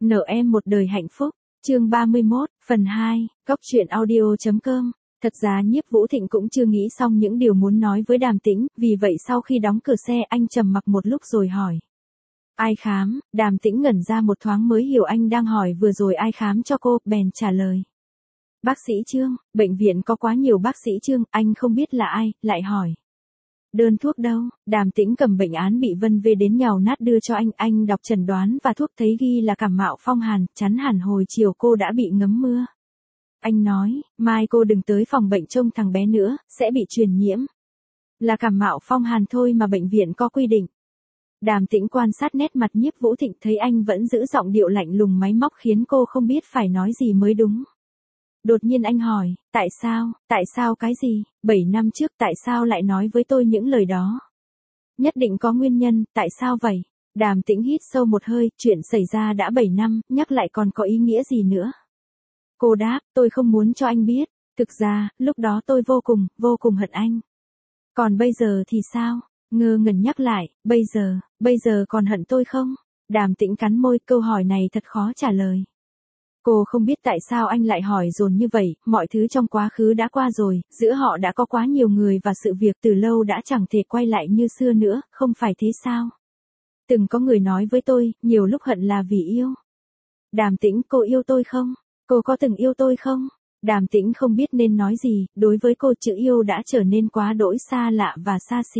Nợ em một đời hạnh phúc, chương 31, phần 2, Cóc truyện audio.com. Thật ra Nhiếp Vũ Thịnh cũng chưa nghĩ xong những điều muốn nói với Đàm Tĩnh, vì vậy sau khi đóng cửa xe anh trầm mặc một lúc rồi hỏi. Ai khám? Đàm Tĩnh ngẩn ra một thoáng mới hiểu anh đang hỏi vừa rồi ai khám cho cô, bèn trả lời. Bác sĩ Trương, bệnh viện có quá nhiều bác sĩ Trương, anh không biết là ai, lại hỏi. Đơn thuốc đâu? Đàm Tĩnh cầm bệnh án bị Vân Vê đến nhào nát đưa cho anh đọc chẩn đoán và thuốc thấy ghi là cảm mạo phong hàn, chắn hẳn hồi chiều cô đã bị ngấm mưa. Anh nói, mai cô đừng tới phòng bệnh trông thằng bé nữa, sẽ bị truyền nhiễm. Là cảm mạo phong hàn thôi mà bệnh viện có quy định. Đàm Tĩnh quan sát nét mặt Nhiếp Vũ Thịnh thấy anh vẫn giữ giọng điệu lạnh lùng máy móc khiến cô không biết phải nói gì mới đúng. Đột nhiên anh hỏi, tại sao cái gì, 7 năm trước tại sao lại nói với tôi những lời đó? Nhất định có nguyên nhân, tại sao vậy? Đàm Tĩnh hít sâu một hơi, chuyện xảy ra đã 7 năm, nhắc lại còn có ý nghĩa gì nữa? Cô đáp, tôi không muốn cho anh biết, thực ra, lúc đó tôi vô cùng hận anh. Còn bây giờ thì sao? Ngơ ngẩn nhắc lại, bây giờ còn hận tôi không? Đàm Tĩnh cắn môi, câu hỏi này thật khó trả lời. Cô không biết tại sao anh lại hỏi dồn như vậy, mọi thứ trong quá khứ đã qua rồi, giữa họ đã có quá nhiều người và sự việc từ lâu đã chẳng thể quay lại như xưa nữa, không phải thế sao? Từng có người nói với tôi, nhiều lúc hận là vì yêu. Đàm Tĩnh, cô yêu tôi không? Cô có từng yêu tôi không? Đàm Tĩnh không biết nên nói gì, đối với cô chữ yêu đã trở nên quá đỗi xa lạ và xa xỉ.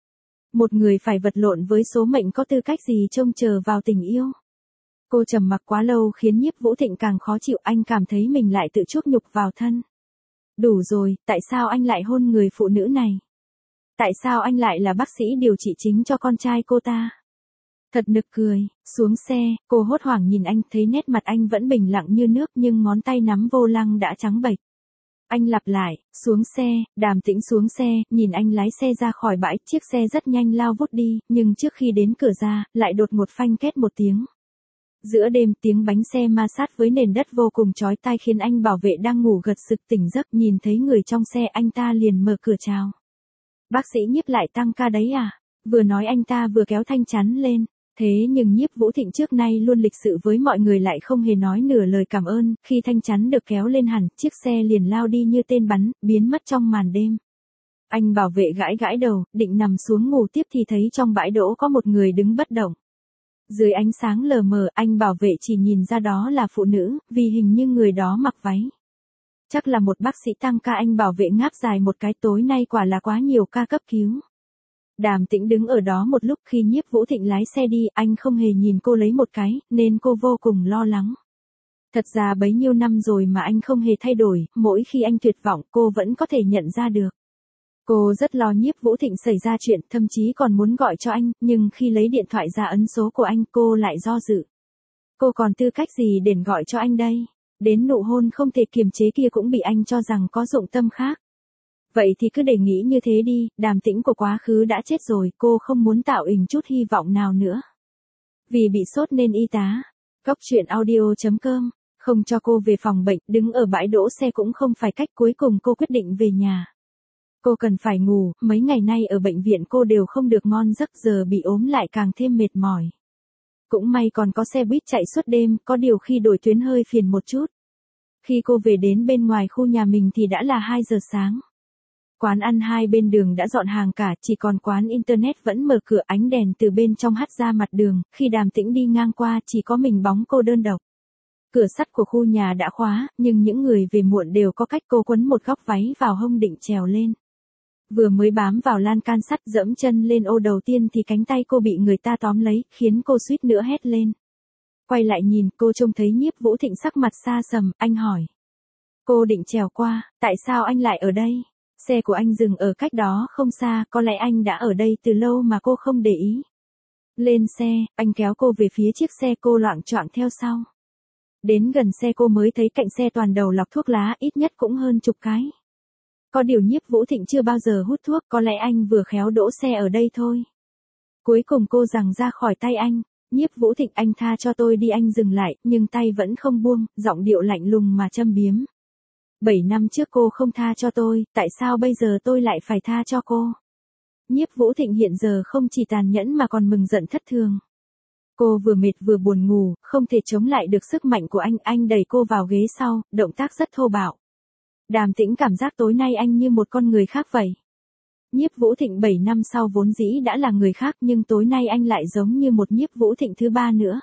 Một người phải vật lộn với số mệnh có tư cách gì trông chờ vào tình yêu? Cô trầm mặc quá lâu khiến Nhiếp Vũ Thịnh càng khó chịu, anh cảm thấy mình lại tự chuốc nhục vào thân. Đủ rồi, tại sao anh lại hôn người phụ nữ này? Tại sao anh lại là bác sĩ điều trị chính cho con trai cô ta? Thật nực cười, xuống xe, cô hốt hoảng nhìn anh, thấy nét mặt anh vẫn bình lặng như nước nhưng ngón tay nắm vô lăng đã trắng bệch. Anh lặp lại, xuống xe, Đàm Tĩnh xuống xe, nhìn anh lái xe ra khỏi bãi, chiếc xe rất nhanh lao vút đi, nhưng trước khi đến cửa ra, lại đột ngột phanh két một tiếng. Giữa đêm tiếng bánh xe ma sát với nền đất vô cùng chói tai khiến anh bảo vệ đang ngủ gật sực tỉnh giấc, nhìn thấy người trong xe anh ta liền mở cửa chào. Bác sĩ Nhiếp lại tăng ca đấy à? Vừa nói anh ta vừa kéo thanh chắn lên. Thế nhưng Nhiếp Vũ Thịnh trước nay luôn lịch sự với mọi người lại không hề nói nửa lời cảm ơn, khi thanh chắn được kéo lên hẳn, chiếc xe liền lao đi như tên bắn, biến mất trong màn đêm. Anh bảo vệ gãi đầu, định nằm xuống ngủ tiếp thì thấy trong bãi đỗ có một người đứng bất động. Dưới ánh sáng lờ mờ, anh bảo vệ chỉ nhìn ra đó là phụ nữ, vì hình như người đó mặc váy. Chắc là một bác sĩ tăng ca, anh bảo vệ ngáp dài một cái, tối nay quả là quá nhiều ca cấp cứu. Đàm Tĩnh đứng ở đó một lúc, khi Nhiếp Vũ Thịnh lái xe đi, anh không hề nhìn cô lấy một cái, nên cô vô cùng lo lắng. Thật ra bấy nhiêu năm rồi mà anh không hề thay đổi, mỗi khi anh tuyệt vọng cô vẫn có thể nhận ra được. Cô rất lo Nhiếp Vũ Thịnh xảy ra chuyện, thậm chí còn muốn gọi cho anh, nhưng khi lấy điện thoại ra ấn số của anh cô lại do dự. Cô còn tư cách gì để gọi cho anh đây? Đến nụ hôn không thể kiềm chế kia cũng bị anh cho rằng có dụng tâm khác. Vậy thì cứ để nghĩ như thế đi, Đàm Tĩnh của quá khứ đã chết rồi, cô không muốn tạo ình chút hy vọng nào nữa. Vì bị sốt nên y tá. Cóc truyện audio.com, không cho cô về phòng bệnh, đứng ở bãi đỗ xe cũng không phải cách, cuối cùng cô quyết định về nhà. Cô cần phải ngủ, mấy ngày nay ở bệnh viện cô đều không được ngon giấc, giờ bị ốm lại càng thêm mệt mỏi. Cũng may còn có xe buýt chạy suốt đêm, có điều khi đổi tuyến hơi phiền một chút. Khi cô về đến bên ngoài khu nhà mình thì đã là 2 giờ sáng. Quán ăn hai bên đường đã dọn hàng cả, chỉ còn quán internet vẫn mở cửa, ánh đèn từ bên trong hắt ra mặt đường, khi Đàm Tĩnh đi ngang qua chỉ có mình bóng cô đơn độc. Cửa sắt của khu nhà đã khóa, nhưng những người về muộn đều có cách, cô quấn một góc váy vào hông định trèo lên. Vừa mới bám vào lan can sắt dẫm chân lên ô đầu tiên thì cánh tay cô bị người ta tóm lấy, khiến cô suýt nữa hét lên. Quay lại nhìn, cô trông thấy Nhiếp Vũ Thịnh sắc mặt xa sầm, anh hỏi. Cô định trèo qua, tại sao anh lại ở đây? Xe của anh dừng ở cách đó không xa, có lẽ anh đã ở đây từ lâu mà cô không để ý. Lên xe, anh kéo cô về phía chiếc xe, cô loạng choạng theo sau. Đến gần xe cô mới thấy cạnh xe toàn đầu lọc thuốc lá, ít nhất cũng hơn chục cái. Có điều Nhiếp Vũ Thịnh chưa bao giờ hút thuốc, có lẽ anh vừa khéo đỗ xe ở đây thôi. Cuối cùng cô giằng ra khỏi tay anh. Nhiếp Vũ Thịnh, anh tha cho tôi đi, anh dừng lại, nhưng tay vẫn không buông, giọng điệu lạnh lùng mà châm biếm. 7 năm trước cô không tha cho tôi, tại sao bây giờ tôi lại phải tha cho cô? Nhiếp Vũ Thịnh hiện giờ không chỉ tàn nhẫn mà còn mừng giận thất thường. Cô vừa mệt vừa buồn ngủ, không thể chống lại được sức mạnh của anh đẩy cô vào ghế sau, động tác rất thô bạo. Đàm Tĩnh cảm giác tối nay anh như một con người khác vậy. Nhiếp Vũ Thịnh 7 năm sau vốn dĩ đã là người khác nhưng tối nay anh lại giống như một Nhiếp Vũ Thịnh thứ ba nữa.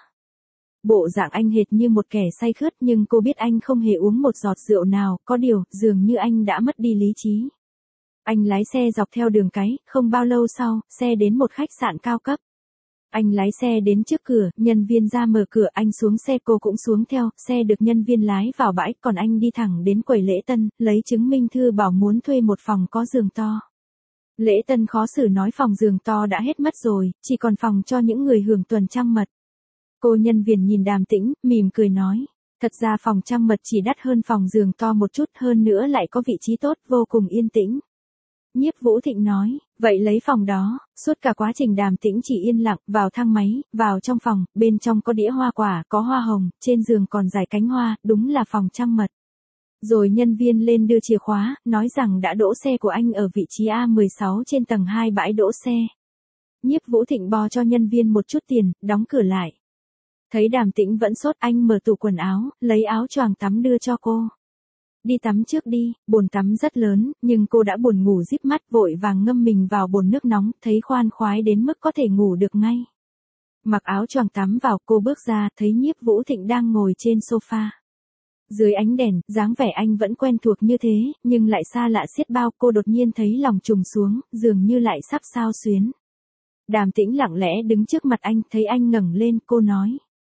Bộ dạng anh hệt như một kẻ say khướt nhưng cô biết anh không hề uống một giọt rượu nào, có điều, dường như anh đã mất đi lý trí. Anh lái xe dọc theo đường cái, không bao lâu sau, xe đến một khách sạn cao cấp. Anh lái xe đến trước cửa, nhân viên ra mở cửa, anh xuống xe, cô cũng xuống theo, xe được nhân viên lái vào bãi, còn anh đi thẳng đến quầy lễ tân, lấy chứng minh thư bảo muốn thuê một phòng có giường to. Lễ tân khó xử nói phòng giường to đã hết mất rồi, chỉ còn phòng cho những người hưởng tuần trăng mật. Cô nhân viên nhìn Đàm Tĩnh, mỉm cười nói, thật ra phòng trăng mật chỉ đắt hơn phòng giường to một chút, hơn nữa lại có vị trí tốt, vô cùng yên tĩnh. Nhiếp Vũ Thịnh nói, vậy lấy phòng đó. Suốt cả quá trình Đàm Tĩnh chỉ yên lặng, vào thang máy, vào trong phòng, bên trong có đĩa hoa quả, có hoa hồng, trên giường còn dải cánh hoa, đúng là phòng trăng mật. Rồi nhân viên lên đưa chìa khóa, nói rằng đã đỗ xe của anh ở vị trí A16 trên tầng 2 bãi đỗ xe. Nhiếp Vũ Thịnh bò cho nhân viên một chút tiền, đóng cửa lại. Thấy Đàm Tĩnh vẫn sốt, anh mở tủ quần áo, lấy áo choàng tắm đưa cho cô. Đi tắm trước đi, bồn tắm rất lớn, nhưng cô đã buồn ngủ díp mắt, vội vàng ngâm mình vào bồn nước nóng, thấy khoan khoái đến mức có thể ngủ được ngay. Mặc áo choàng tắm vào, cô bước ra, thấy Nhiếp Vũ Thịnh đang ngồi trên sofa. Dưới ánh đèn, dáng vẻ anh vẫn quen thuộc như thế, nhưng lại xa lạ xiết bao, cô đột nhiên thấy lòng trùng xuống, dường như lại sắp xao xuyến. Đàm Tĩnh lặng lẽ đứng trước mặt anh, thấy anh ngẩng lên, cô nói.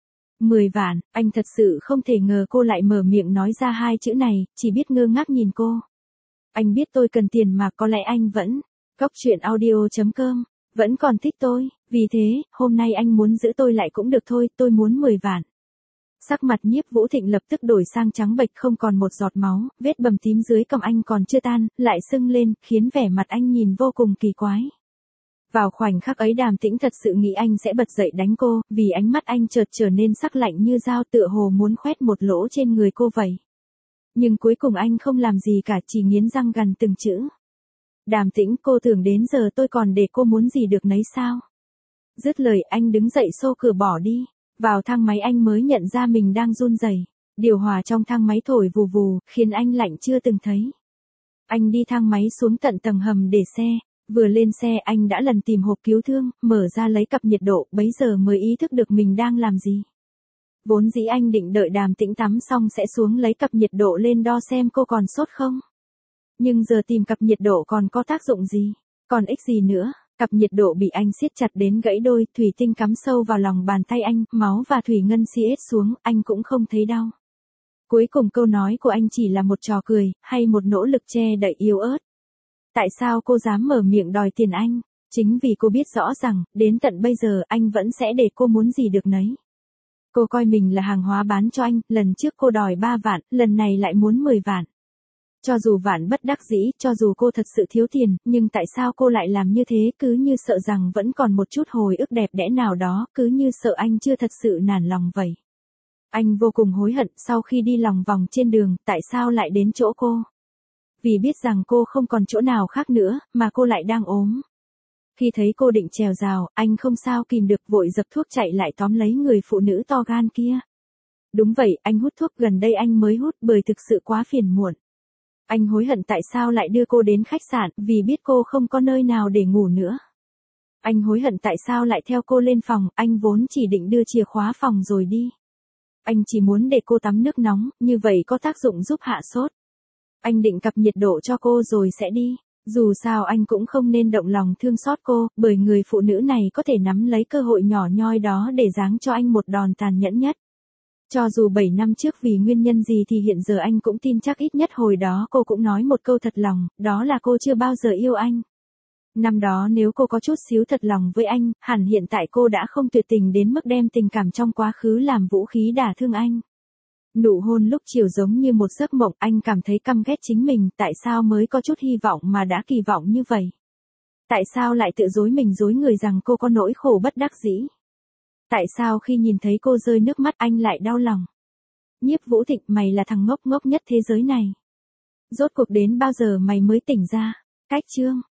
10 vạn, anh thật sự không thể ngờ cô lại mở miệng nói ra hai chữ này, chỉ biết ngơ ngác nhìn cô. Anh biết tôi cần tiền mà có lẽ anh vẫn, Goctruyện.audio.com, vẫn còn thích tôi, vì thế, hôm nay anh muốn giữ tôi lại cũng được thôi, tôi muốn 10 vạn. Sắc mặt Nhiếp Vũ Thịnh lập tức đổi sang trắng bệch, không còn một giọt máu, vết bầm tím dưới cằm anh còn chưa tan, lại sưng lên, khiến vẻ mặt anh nhìn vô cùng kỳ quái. Vào khoảnh khắc ấy Đàm Tĩnh thật sự nghĩ anh sẽ bật dậy đánh cô, vì ánh mắt anh chợt trở nên sắc lạnh như dao, tựa hồ muốn khoét một lỗ trên người cô vậy. Nhưng cuối cùng anh không làm gì cả, chỉ nghiến răng gằn từng chữ. Đàm Tĩnh, cô tưởng đến giờ tôi còn để cô muốn gì được nấy sao? Dứt lời anh đứng dậy xô cửa bỏ đi. Vào thang máy anh mới nhận ra mình đang run rẩy. Điều hòa trong thang máy thổi vù vù, khiến anh lạnh chưa từng thấy. Anh đi thang máy xuống tận tầng hầm để xe. Vừa lên xe anh đã lần tìm hộp cứu thương, mở ra lấy cặp nhiệt độ, bấy giờ mới ý thức được mình đang làm gì. Vốn dĩ anh định đợi Đàm Tĩnh tắm xong sẽ xuống lấy cặp nhiệt độ lên đo xem cô còn sốt không. Nhưng giờ tìm cặp nhiệt độ còn có tác dụng gì, còn ích gì nữa. Cặp nhiệt độ bị anh siết chặt đến gãy đôi, thủy tinh cắm sâu vào lòng bàn tay anh, máu và thủy ngân xiết xuống, anh cũng không thấy đau. Cuối cùng câu nói của anh chỉ là một trò cười, hay một nỗ lực che đậy yếu ớt. Tại sao cô dám mở miệng đòi tiền anh? Chính vì cô biết rõ rằng, đến tận bây giờ anh vẫn sẽ để cô muốn gì được nấy. Cô coi mình là hàng hóa bán cho anh, lần trước cô đòi 3 vạn, lần này lại muốn 10 vạn. Cho dù vạn bất đắc dĩ, cho dù cô thật sự thiếu tiền, nhưng tại sao cô lại làm như thế, cứ như sợ rằng vẫn còn một chút hồi ức đẹp đẽ nào đó, cứ như sợ anh chưa thật sự nản lòng vậy. Anh vô cùng hối hận sau khi đi lòng vòng trên đường, tại sao lại đến chỗ cô. Vì biết rằng cô không còn chỗ nào khác nữa, mà cô lại đang ốm. Khi thấy cô định trèo rào, anh không sao kìm được vội dập thuốc chạy lại tóm lấy người phụ nữ to gan kia. Đúng vậy, anh hút thuốc, gần đây anh mới hút bởi thực sự quá phiền muộn. Anh hối hận tại sao lại đưa cô đến khách sạn, vì biết cô không có nơi nào để ngủ nữa. Anh hối hận tại sao lại theo cô lên phòng, anh vốn chỉ định đưa chìa khóa phòng rồi đi. Anh chỉ muốn để cô tắm nước nóng, như vậy có tác dụng giúp hạ sốt. Anh định cặp nhiệt độ cho cô rồi sẽ đi. Dù sao anh cũng không nên động lòng thương xót cô, bởi người phụ nữ này có thể nắm lấy cơ hội nhỏ nhoi đó để giáng cho anh một đòn tàn nhẫn nhất. Cho dù 7 năm trước vì nguyên nhân gì thì hiện giờ anh cũng tin chắc ít nhất hồi đó cô cũng nói một câu thật lòng, đó là cô chưa bao giờ yêu anh. Năm đó nếu cô có chút xíu thật lòng với anh, hẳn hiện tại cô đã không tuyệt tình đến mức đem tình cảm trong quá khứ làm vũ khí đả thương anh. Nụ hôn lúc chiều giống như một giấc mộng, anh cảm thấy căm ghét chính mình, tại sao mới có chút hy vọng mà đã kỳ vọng như vậy? Tại sao lại tự dối mình dối người rằng cô có nỗi khổ bất đắc dĩ? Tại sao khi nhìn thấy cô rơi nước mắt anh lại đau lòng? Nhiếp Vũ Thịnh, mày là thằng ngốc ngốc nhất thế giới này. Rốt cuộc đến bao giờ mày mới tỉnh ra? Cách chương